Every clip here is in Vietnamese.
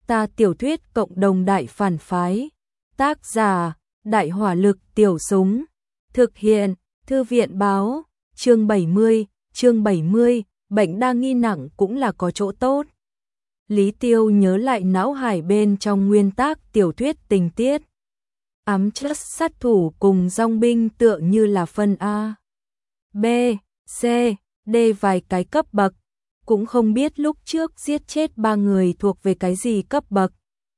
Ta tiểu thuyết cộng đồng đại phản phái. Tác giả: Đại hỏa lực tiểu súng. Thực hiện: Thư viện báo. Chương 70, bệnh đa nghi nặng cũng là có chỗ tốt. Lý Tiêu nhớ lại não hải bên trong nguyên tác tiểu thuyết tình tiết. Ám chất sát thủ cùng dòng binh tựa như là phân A, B, C, D vài cái cấp bậc. Cũng không biết lúc trước giết chết 3 người thuộc về cái gì cấp bậc.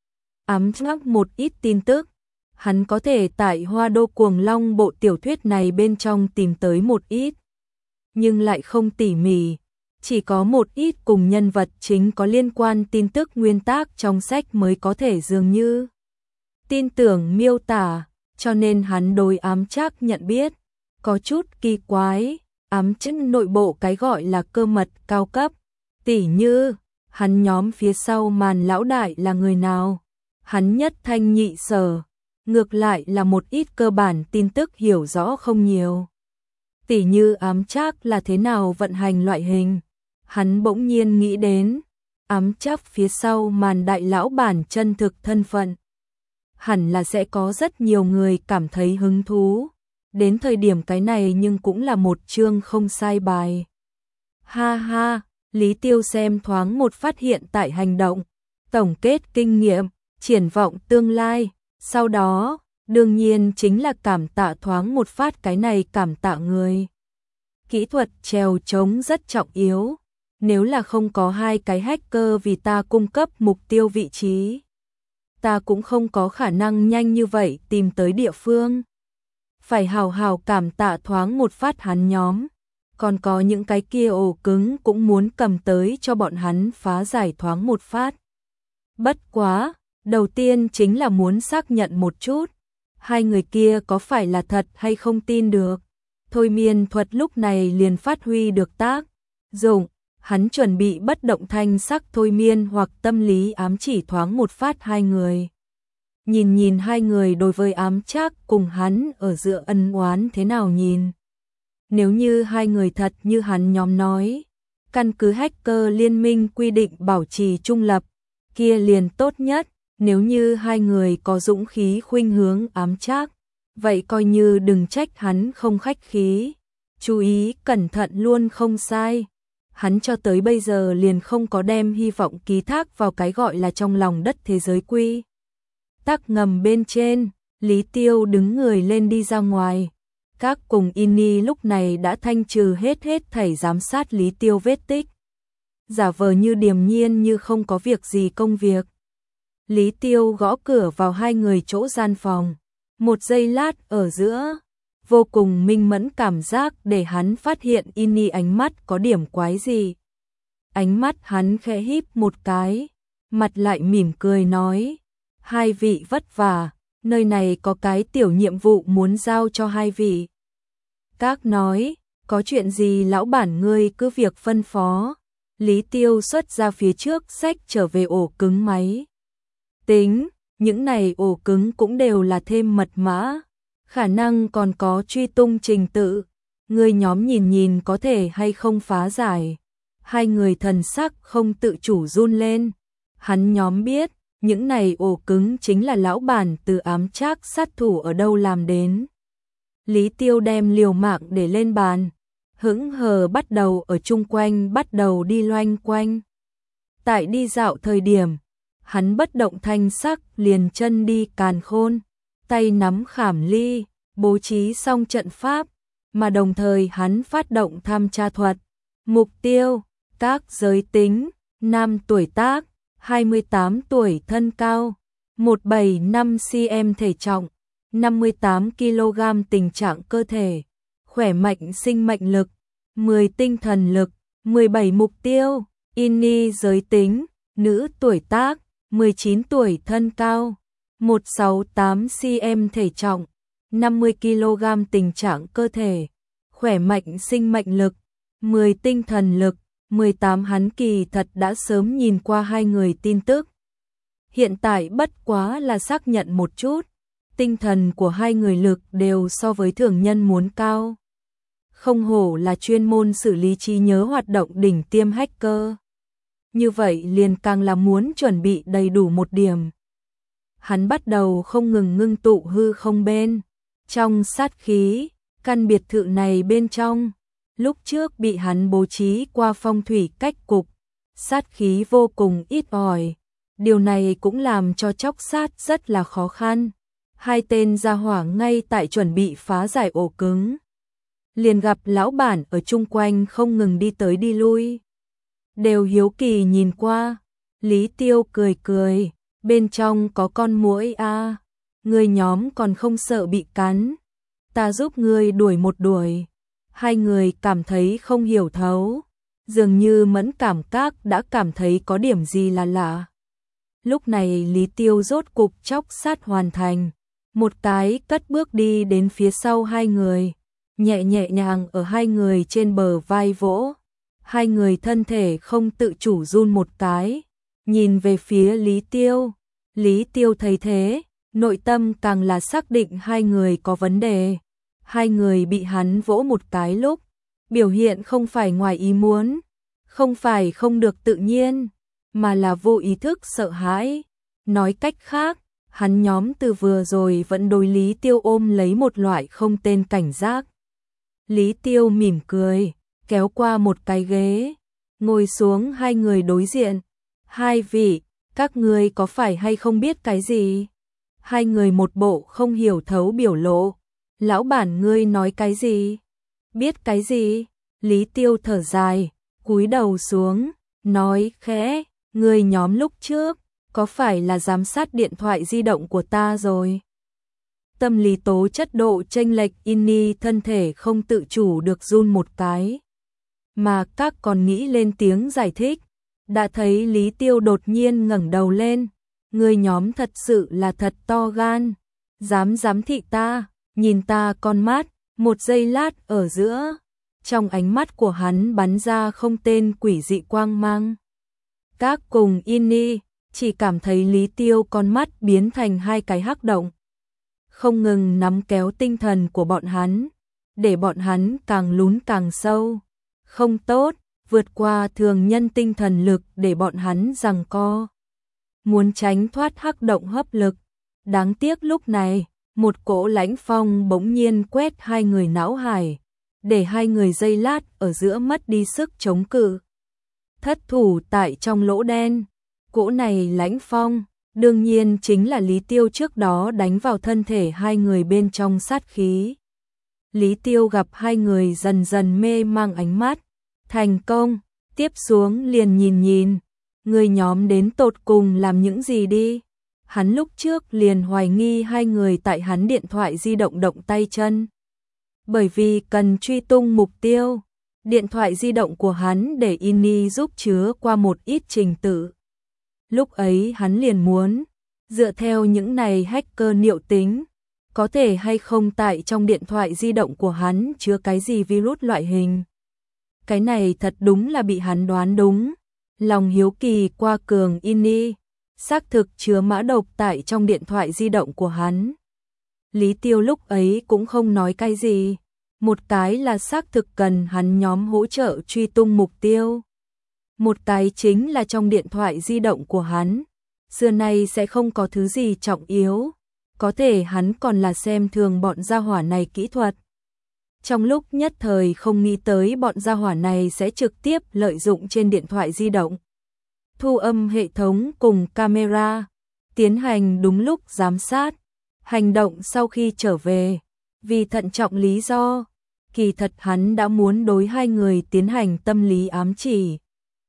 Ám ngắc một ít tin tức. Hắn có thể tại Hoa Đô Cuồng Long bộ tiểu thuyết này bên trong tìm tới một ít. Nhưng lại không tỉ mỉ. Chỉ có một ít cùng nhân vật chính có liên quan tin tức nguyên tác trong sách mới có thể dường như tin tưởng miêu tả, cho nên hắn đối ám trác nhận biết có chút kỳ quái. Ám chân nội bộ cái gọi là cơ mật cao cấp, tỉ như hắn nhóm phía sau màn lão đại là người nào, hắn nhất thanh nhị sở, ngược lại là một ít cơ bản tin tức hiểu rõ không nhiều. Tỉ như ám trác là thế nào vận hành loại hình. Hắn bỗng nhiên nghĩ đến ám trác phía sau màn đại lão bản chân thực thân phận. Hẳn là sẽ có rất nhiều người cảm thấy hứng thú. Đến thời điểm cái này nhưng cũng là một chương không sai bài. Ha ha, Lý Tiêu xem thoáng một phát hiện tại hành động, tổng kết kinh nghiệm, triển vọng tương lai, sau đó, đương nhiên chính là cảm tạ thoáng một phát cái này cảm tạ người. Kỹ thuật trèo trống rất trọng yếu, nếu là không có 2 cái hacker vì ta cung cấp mục tiêu vị trí, ta cũng không có khả năng nhanh như vậy tìm tới địa phương. Phải hào hào cảm tạ thoáng một phát hắn nhóm, còn có những cái kia ổ cứng cũng muốn cầm tới cho bọn hắn phá giải thoáng một phát. Bất quá, đầu tiên chính là muốn xác nhận một chút, 2 người kia có phải là thật hay không tin được. Thôi miên thuật lúc này liền phát huy được tác dụng, hắn chuẩn bị bất động thanh sắc thôi miên hoặc tâm lý ám chỉ thoáng một phát 2 người. Nhìn 2 người đối với ám trác cùng hắn ở giữa ân oán thế nào nhìn. Nếu như 2 người thật như hắn nhóm nói, căn cứ hacker liên minh quy định bảo trì trung lập, kia liền tốt nhất. Nếu như 2 người có dũng khí khuynh hướng ám trác, vậy coi như đừng trách hắn không khách khí. Chú ý cẩn thận luôn không sai. Hắn cho tới bây giờ liền không có đem hy vọng ký thác vào cái gọi là trong lòng đất thế giới quy tắc ngầm bên trên. Lý Tiêu đứng người lên đi ra ngoài. Các cùng Inni lúc này đã thanh trừ hết thảy giám sát Lý Tiêu vết tích, giả vờ như điềm nhiên như không có việc gì công việc. Lý Tiêu gõ cửa vào 2 người chỗ gian phòng. Một giây lát ở giữa, vô cùng minh mẫn cảm giác để hắn phát hiện Inni ánh mắt có điểm quái gì. Ánh mắt hắn khẽ híp một cái, mặt lại mỉm cười nói: 2 vị vất vả, nơi này có cái tiểu nhiệm vụ muốn giao cho 2 vị. Các nói: có chuyện gì lão bản ngươi cứ việc phân phó. Lý Tiêu xuất ra phía trước xách trở về ổ cứng máy tính, những này ổ cứng cũng đều là thêm mật mã, khả năng còn có truy tung trình tự, người nhóm nhìn có thể hay không phá giải. 2 người thần sắc không tự chủ run lên, hắn nhóm biết, những này ổ cứng chính là lão bản từ ám trác sát thủ ở đâu làm đến. Lý Tiêu đem liều mạng để lên bàn, hững hờ bắt đầu ở chung quanh bắt đầu đi loanh quanh. Tại đi dạo thời điểm, hắn bất động thanh sắc liền chân đi càn khôn, tay nắm khảm ly, bố trí xong trận pháp, mà đồng thời hắn phát động tham tra thuật. Mục tiêu: các giới tính, nam tuổi tác, 28 tuổi thân cao, 175 cm thể trọng, 58 kg tình trạng cơ thể, khỏe mạnh sinh mệnh lực, 10 tinh thần lực. 17 mục tiêu: Inni giới tính, nữ tuổi tác, 19 tuổi thân cao, 168 cm thể trọng, 50 kg tình trạng cơ thể, khỏe mạnh sinh mệnh lực, 10 tinh thần lực. 18 hắn kỳ thật đã sớm nhìn qua 2 người tin tức. Hiện tại bất quá là xác nhận một chút, tinh thần của 2 người lực đều so với thường nhân muốn cao. Không hổ là chuyên môn xử lý trí nhớ hoạt động đỉnh tiêm hacker. như vậy liền càng là muốn chuẩn bị đầy đủ một điểm. Hắn bắt đầu không ngừng ngưng tụ hư không bên trong sát khí, căn biệt thự này bên trong, lúc trước bị hắn bố trí qua phong thủy cách cục, sát khí vô cùng ít ỏi. Điều này cũng làm cho chóc sát rất là khó khăn. Hai tên gia hỏa ngay tại chuẩn bị phá giải ổ cứng, liền gặp lão bản ở chung quanh không ngừng đi tới đi lui. Đều hiếu kỳ nhìn qua, Lý Tiêu cười cười, bên trong có con muỗi a, người nhóm còn không sợ bị cắn, ta giúp ngươi đuổi một đuổi. Hai người cảm thấy không hiểu thấu, dường như mẫn cảm các đã cảm thấy có điểm gì là lạ. Lúc này Lý Tiêu rốt cục chóc sát hoàn thành, một cái cất bước đi đến phía sau hai người, nhẹ nhàng ở hai người trên bờ vai vỗ. Hai người thân thể không tự chủ run một cái, nhìn về phía Lý Tiêu. Lý Tiêu thấy thế, nội tâm càng là xác định hai người có vấn đề. Hai người bị hắn vỗ một cái lúc, biểu hiện không phải ngoài ý muốn, không phải không được tự nhiên, mà là vô ý thức sợ hãi. Nói cách khác, hắn nhóm từ vừa rồi vẫn đối Lý Tiêu ôm lấy một loại không tên cảnh giác. Lý Tiêu mỉm cười, kéo qua một cái ghế, ngồi xuống hai người đối diện. Hai vị, các ngươi có phải hay không biết cái gì? Hai người một bộ không hiểu thấu biểu lộ. Lão bản ngươi nói cái gì? Biết cái gì? Lý Tiêu thở dài, cúi đầu xuống, nói khẽ, ngươi nhóm lúc trước, có phải là giám sát điện thoại di động của ta rồi? Tâm lý tố chất độ chênh lệch Inni thân thể không tự chủ được run một cái. Mà các còn nghĩ lên tiếng giải thích, đã thấy Lý Tiêu đột nhiên ngẩng đầu lên, người nhóm thật sự là thật to gan, dám giám thị ta, nhìn ta con mắt, một giây lát ở giữa, trong ánh mắt của hắn bắn ra không tên quỷ dị quang mang. Các cùng Inni chỉ cảm thấy Lý Tiêu con mắt biến thành hai cái hắc động, không ngừng nắm kéo tinh thần của bọn hắn, để bọn hắn càng lún càng sâu. Không tốt, vượt qua thường nhân tinh thần lực để bọn hắn giằng co. Muốn tránh thoát hắc động hấp lực. Đáng tiếc lúc này, một cỗ lãnh phong bỗng nhiên quét hai người não hải, để hai người giây lát ở giữa mất đi sức chống cự. Thất thủ tại trong lỗ đen, cỗ này lãnh phong, đương nhiên chính là Lý Tiêu trước đó đánh vào thân thể hai người bên trong sát khí. Lý Tiêu gặp hai người dần dần mê mang ánh mắt, thành công, tiếp xuống liền nhìn, người nhóm đến tột cùng làm những gì đi. Hắn lúc trước liền hoài nghi hai người tại hắn điện thoại di động động tay chân. Bởi vì cần truy tung mục tiêu, điện thoại di động của hắn để Inni giúp chứa qua một ít trình tự. Lúc ấy hắn liền muốn, dựa theo những này hacker niệu tính, có thể hay không tại trong điện thoại di động của hắn chứa cái gì virus loại hình. Cái này thật đúng là bị hắn đoán đúng. Lòng hiếu kỳ qua cường Inni, xác thực chứa mã độc tại trong điện thoại di động của hắn. Lý Tiêu lúc ấy cũng không nói cái gì, một cái là xác thực cần hắn nhóm hỗ trợ truy tung mục tiêu. Một cái chính là trong điện thoại di động của hắn, xưa nay sẽ không có thứ gì trọng yếu, có thể hắn còn là xem thường bọn gia hỏa này kỹ thuật. Trong lúc nhất thời không nghĩ tới bọn gia hỏa này sẽ trực tiếp lợi dụng trên điện thoại di động, thu âm hệ thống cùng camera, tiến hành đúng lúc giám sát. Hành động sau khi trở về, vì thận trọng lý do, kỳ thật hắn đã muốn đối hai người tiến hành tâm lý ám chỉ.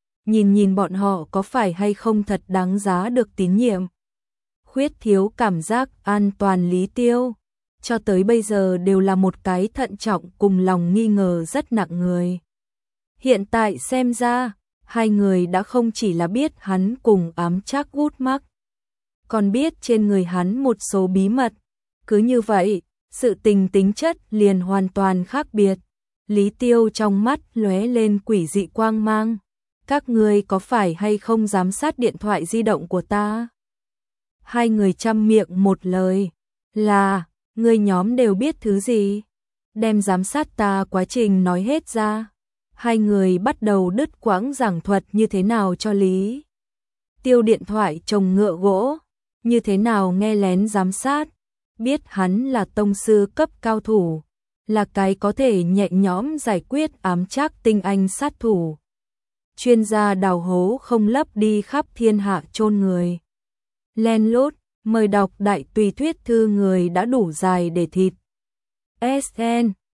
Nhìn bọn họ có phải hay không thật đáng giá được tín nhiệm. Khuyết thiếu cảm giác an toàn Lý Tiêu, cho tới bây giờ đều là một cái thận trọng cùng lòng nghi ngờ rất nặng người. Hiện tại xem ra, hai người đã không chỉ là biết hắn cùng ám trác gút mắc, còn biết trên người hắn một số bí mật. Cứ như vậy, sự tình tính chất liền hoàn toàn khác biệt. Lý Tiêu trong mắt lóe lên quỷ dị quang mang. Các ngươi có phải hay không giám sát điện thoại di động của ta? Hai người chăm miệng một lời, là, ngươi nhóm đều biết thứ gì? Đem giám sát ta quá trình nói hết ra. Hai người bắt đầu đứt quãng giảng thuật như thế nào cho Lý Tiêu điện thoại trồng ngựa gỗ, như thế nào nghe lén giám sát, biết hắn là tông sư cấp cao thủ, là cái có thể nhẹ nhõm giải quyết ám trác tinh anh sát thủ. Chuyên gia đào hố không lấp đi khắp thiên hạ chôn người. Len lút, mời đọc đại tùy thuyết thư người đã đủ dài để thịt. SN